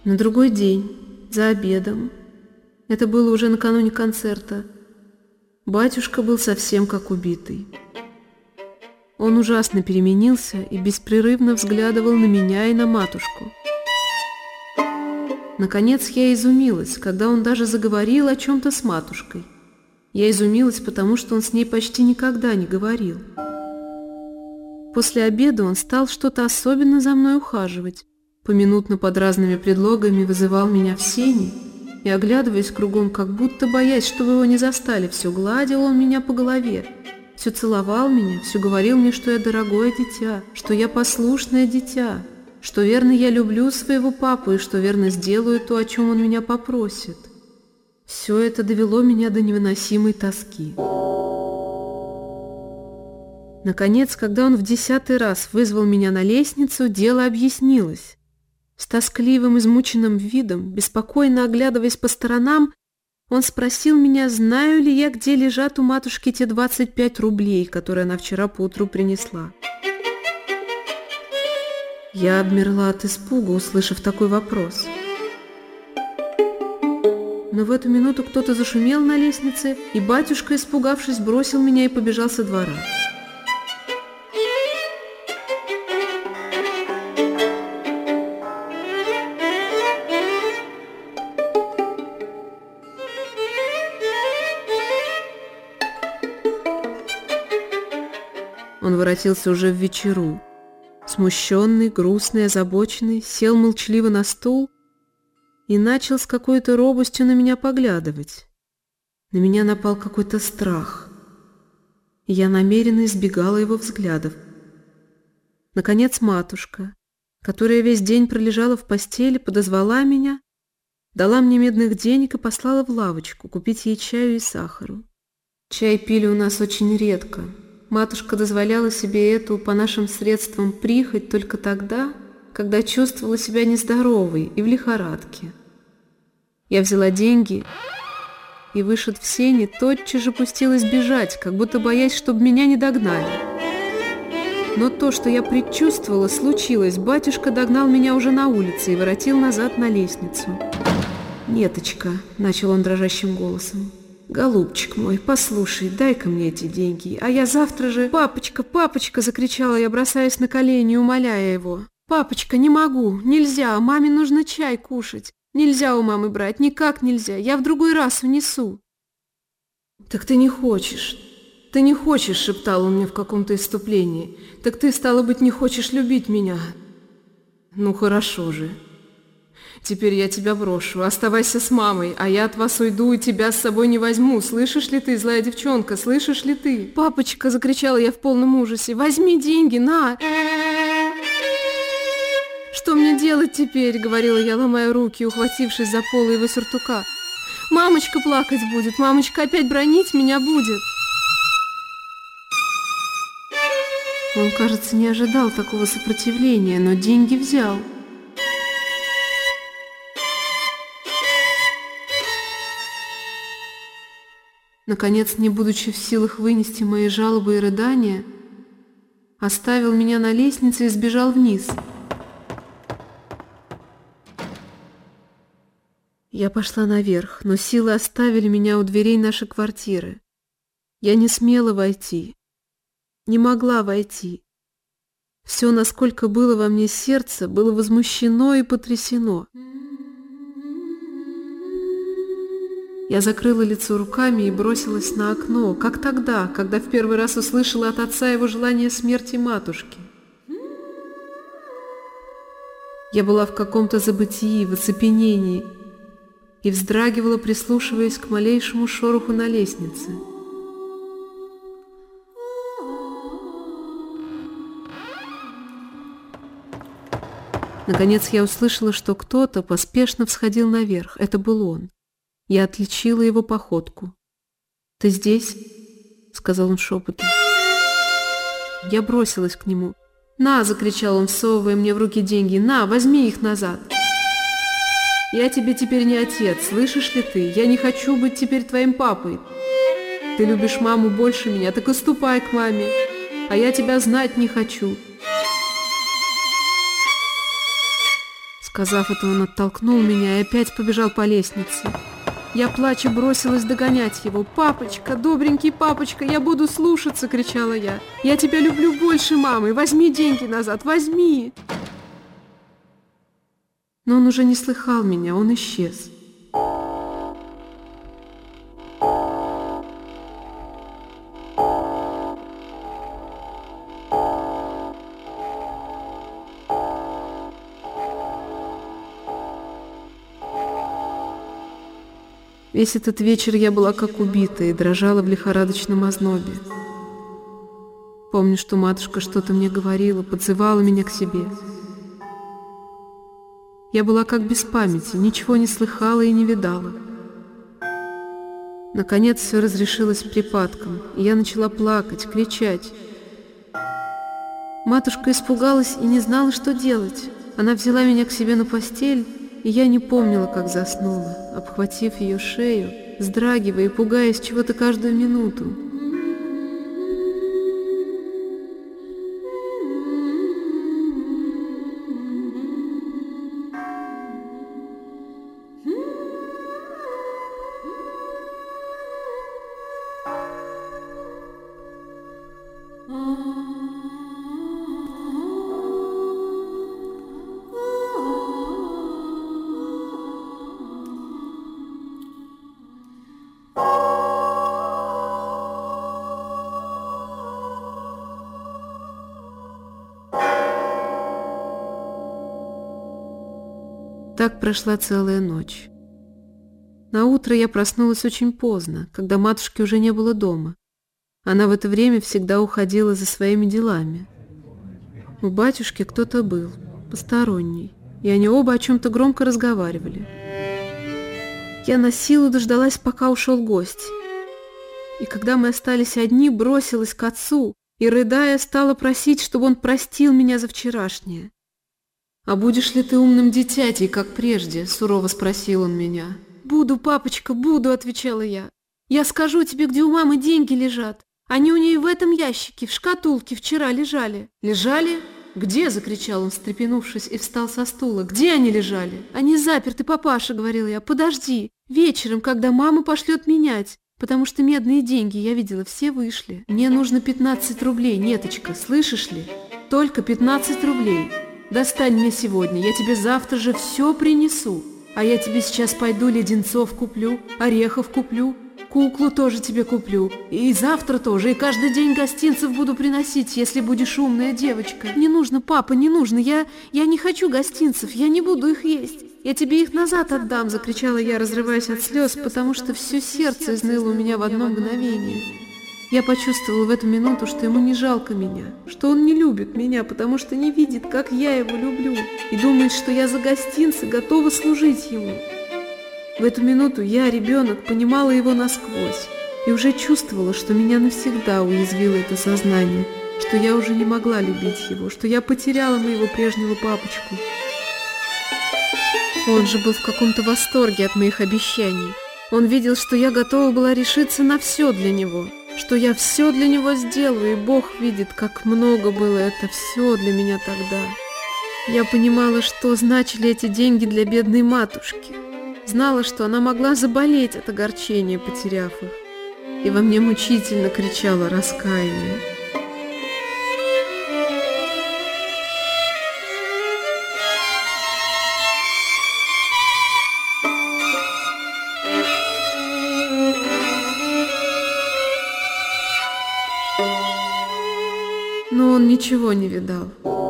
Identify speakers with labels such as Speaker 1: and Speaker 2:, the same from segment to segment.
Speaker 1: На другой день, за обедом, это было уже накануне концерта, батюшка был совсем как убитый. Он ужасно переменился и беспрерывно взглядывал на меня и на матушку. Наконец я изумилась, когда он даже заговорил о чем-то с матушкой. Я изумилась, потому что он с ней почти никогда не говорил. После обеда он стал что-то особенно за мной ухаживать, поминутно под разными предлогами вызывал меня в сени и, оглядываясь кругом, как будто боясь, чтобы его не застали, все гладил он меня по голове, все целовал меня, все говорил мне, что я дорогое дитя, что я послушное дитя, что верно я люблю своего папу и что верно сделаю то, о чем он меня попросит. Все это довело меня до невыносимой тоски. Наконец, когда он в 10-й раз вызвал меня на лестницу, дело объяснилось. С тоскливым, измученным видом, беспокойно оглядываясь по сторонам, он спросил меня, знаю ли я, где лежат у матушки те 25 рублей, которые она вчера поутру принесла. Я обмерла от испуга, услышав такой вопрос. Но в эту минуту кто-то зашумел на лестнице, и батюшка, испугавшись, бросил меня и побежал со двора. Он воротился уже в вечеру. Смущенный, грустный, озабоченный, сел молчаливо на стул и начал с какой-то робостью на меня поглядывать. На меня напал какой-то страх, и я намеренно избегала его взглядов. Наконец матушка, которая весь день пролежала в постели, подозвала меня, дала мне медных денег и послала в лавочку купить ей чаю и сахару. Чай пили у нас очень редко. Матушка дозволяла себе эту, по нашим средствам, прихоть только тогда, когда чувствовала себя нездоровой и в лихорадке. Я взяла деньги и, вышед в сени, тотчас же пустилась бежать, как будто боясь, чтобы меня не догнали. Но то, что я предчувствовала, случилось. Батюшка догнал меня уже на улице и воротил назад на лестницу. «Неточка», — начал он дрожащим голосом, — «голубчик мой, послушай, дай-ка мне эти деньги, а я завтра же...» «Папочка, папочка!» — закричала я, бросаясь на колени, умоляя его. «Папочка, не могу, нельзя, маме нужно чай кушать. Нельзя у мамы брать, никак нельзя, я в другой раз унесу». «Так ты не хочешь, ты не хочешь», — шептал он мне в каком-то исступлении. «Так ты, стало быть, не хочешь любить меня. Ну, хорошо же. Теперь я тебя брошу, оставайся с мамой, а я от вас уйду и тебя с собой не возьму. Слышишь ли ты, злая девчонка, слышишь ли ты?» «Папочка!» — закричала я в полном ужасе. «Возьми деньги, на!» «Что мне делать теперь?» — говорила я, ломая руки, ухватившись за полы его сюртука. «Мамочка плакать будет, мамочка опять бранить меня будет!» Он, кажется, не ожидал такого сопротивления, но деньги взял. Наконец, не будучи в силах вынести мои жалобы и рыдания, оставил меня на лестнице и сбежал вниз. Я пошла наверх, но силы оставили меня у дверей нашей квартиры. Я не смела войти, не могла войти. Все, насколько было во мне сердце, было возмущено и потрясено. Я закрыла лицо руками и бросилась на окно, как тогда, когда в первый раз услышала от отца его желание смерти матушки. Я была в каком-то забытии, в оцепенении и вздрагивала, прислушиваясь к малейшему шороху на лестнице. Наконец я услышала, что кто-то поспешно всходил наверх. Это был он. Я отличила его походку. «Ты здесь?» — сказал он шепотом. Я бросилась к нему. «На!» — закричал он, всовывая мне в руки деньги. «На, возьми их назад!» «Я тебе теперь не отец, слышишь ли ты? Я не хочу быть теперь твоим папой. Ты любишь маму больше меня, так и ступай к маме, а я тебя знать не хочу!» Сказав это, он оттолкнул меня и опять побежал по лестнице. Я, плача, бросилась догонять его. «Папочка, добренький папочка, я буду слушаться!» — кричала я. «Я тебя люблю больше мамы! Возьми деньги назад, возьми!» Но он уже не слыхал меня, он исчез. Весь этот вечер я была как убитая и дрожала в лихорадочном ознобе. Помню, что матушка что-то мне говорила, подзывала меня к себе. Я была как без памяти, ничего не слыхала и не видала. Наконец все разрешилось припадком, и я начала плакать, кричать. Матушка испугалась и не знала, что делать. Она взяла меня к себе на постель, и я не помнила, как заснула, обхватив ее шею, вздрагивая и пугаясь чего-то каждую минуту. Так прошла целая ночь. Наутро я проснулась очень поздно, когда матушки уже не было дома. Она в это время всегда уходила за своими делами. У батюшки кто-то был, посторонний, и они оба о чем-то громко разговаривали. Я на силу дождалась, пока ушел гость. И когда мы остались одни, бросилась к отцу и, рыдая, стала просить, чтобы он простил меня за вчерашнее. «А будешь ли ты умным дитятей, как прежде?» — сурово спросил он меня. «Буду, папочка, буду», — отвечала я. «Я скажу тебе, где у мамы деньги лежат. Они у нее в этом ящике, в шкатулке вчера лежали». «Лежали? Где?» — закричал он, встрепенувшись, и встал со стула. «Где они лежали?» «Они заперты, папаша», — говорила я. «Подожди, вечером, когда мама пошлет менять, потому что медные деньги, я видела, все вышли. Мне нужно 15 рублей, Неточка, слышишь ли? Только 15 рублей. Достань мне сегодня, я тебе завтра же все принесу. А я тебе сейчас пойду леденцов куплю, орехов куплю, куклу тоже тебе куплю. И завтра тоже, и каждый день гостинцев буду приносить, если будешь умная девочка». «Не нужно, папа, не нужно, я не хочу гостинцев, я не буду их есть. Я тебе их назад отдам», — закричала я, разрываясь от слез, потому что все сердце изныло у меня в одно мгновение. Я почувствовала в эту минуту, что ему не жалко меня, что он не любит меня, потому что не видит, как я его люблю, и думает, что я за гостинцы готова служить ему. В эту минуту я, ребенок, понимала его насквозь и уже чувствовала, что меня навсегда уязвило это сознание, что я уже не могла любить его, что я потеряла моего прежнего папочку. Он же был в каком-то восторге от моих обещаний. Он видел, что я готова была решиться на все для него, что я все для него сделаю, и Бог видит, как много было это все для меня тогда. Я понимала, что значили эти деньги для бедной матушки. Знала, что она могла заболеть от огорчения, потеряв их. И во мне мучительно кричало раскаяние. Но он ничего не видал.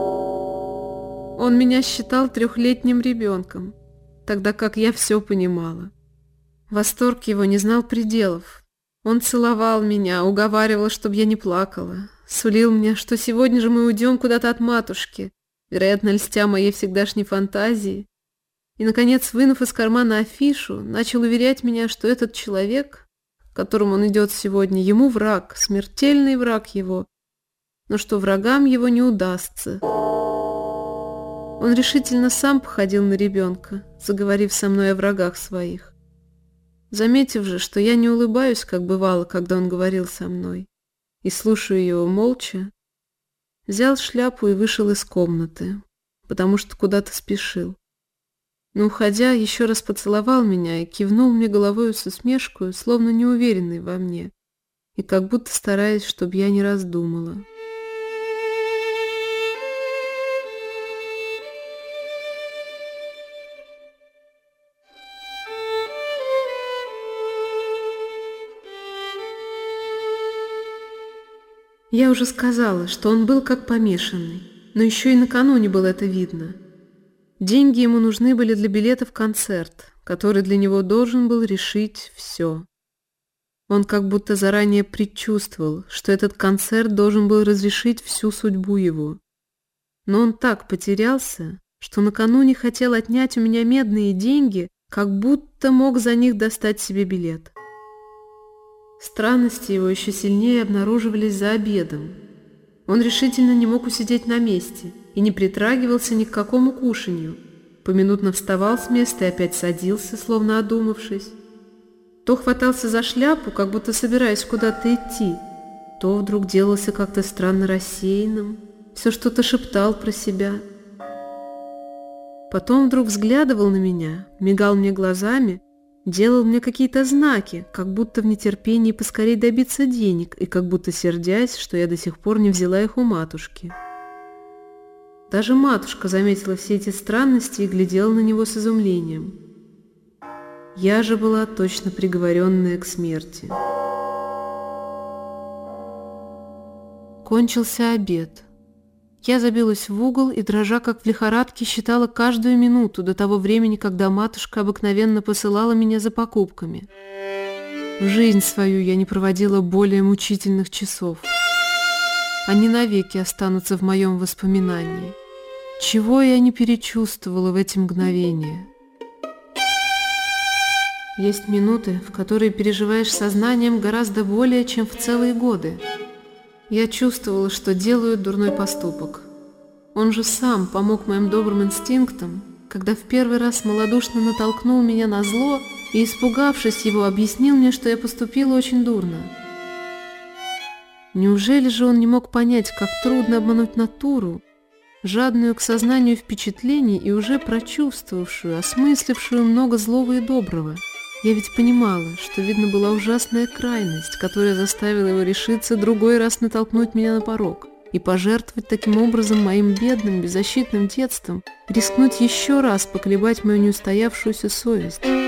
Speaker 1: Он меня считал 3-летним ребенком, тогда как я все понимала. Восторг его не знал пределов. Он целовал меня, уговаривал, чтобы я не плакала, сулил мне, что сегодня же мы уйдем куда-то от матушки, вероятно, льстя моей всегдашней фантазии. И, наконец, вынув из кармана афишу, начал уверять меня, что этот человек, к которому он идет сегодня, ему враг, смертельный враг его, но что врагам его не удастся. Он решительно сам походил на ребенка, заговорив со мной о врагах своих. Заметив же, что я не улыбаюсь, как бывало, когда он говорил со мной, и слушаю его молча, взял шляпу и вышел из комнаты, потому что куда-то спешил. Но, уходя, еще раз поцеловал меня и кивнул мне головою с усмешкой, словно неуверенный во мне, и как будто стараясь, чтобы я не раздумала. Я уже сказала, что он был как помешанный, но еще и накануне было это видно. Деньги ему нужны были для билета в концерт, который для него должен был решить все. Он как будто заранее предчувствовал, что этот концерт должен был разрешить всю судьбу его. Но он так потерялся, что накануне хотел отнять у меня медные деньги, как будто мог за них достать себе билет. Странности его еще сильнее обнаруживались за обедом. Он решительно не мог усидеть на месте и не притрагивался ни к какому кушанью. Поминутно вставал с места и опять садился, словно одумавшись. То хватался за шляпу, как будто собираясь куда-то идти, то вдруг делался как-то странно рассеянным, все что-то шептал про себя. Потом вдруг взглядывал на меня, мигал мне глазами, делал мне какие-то знаки, как будто в нетерпении поскорей добиться денег и как будто сердясь, что я до сих пор не взяла их у матушки. Даже матушка заметила все эти странности и глядела на него с изумлением. Я же была точно приговоренная к смерти. Кончился обед. Я забилась в угол и, дрожа как в лихорадке, считала каждую минуту до того времени, когда матушка обыкновенно посылала меня за покупками. В жизнь свою я не проводила более мучительных часов. Они навеки останутся в моем воспоминании. Чего я не перечувствовала в эти мгновения? Есть минуты, в которые переживаешь сознанием гораздо более, чем в целые годы. Я чувствовала, что делаю дурной поступок. Он же сам помог моим добрым инстинктам, когда в первый раз малодушно натолкнул меня на зло и, испугавшись его, объяснил мне, что я поступила очень дурно. Неужели же он не мог понять, как трудно обмануть натуру, жадную к сознанию впечатлений и уже прочувствовавшую, осмыслившую много злого и доброго? Я ведь понимала, что, видно, была ужасная крайность, которая заставила его решиться другой раз натолкнуть меня на порог и пожертвовать таким образом моим бедным, беззащитным детством, рискнуть еще раз поколебать мою неустоявшуюся совесть.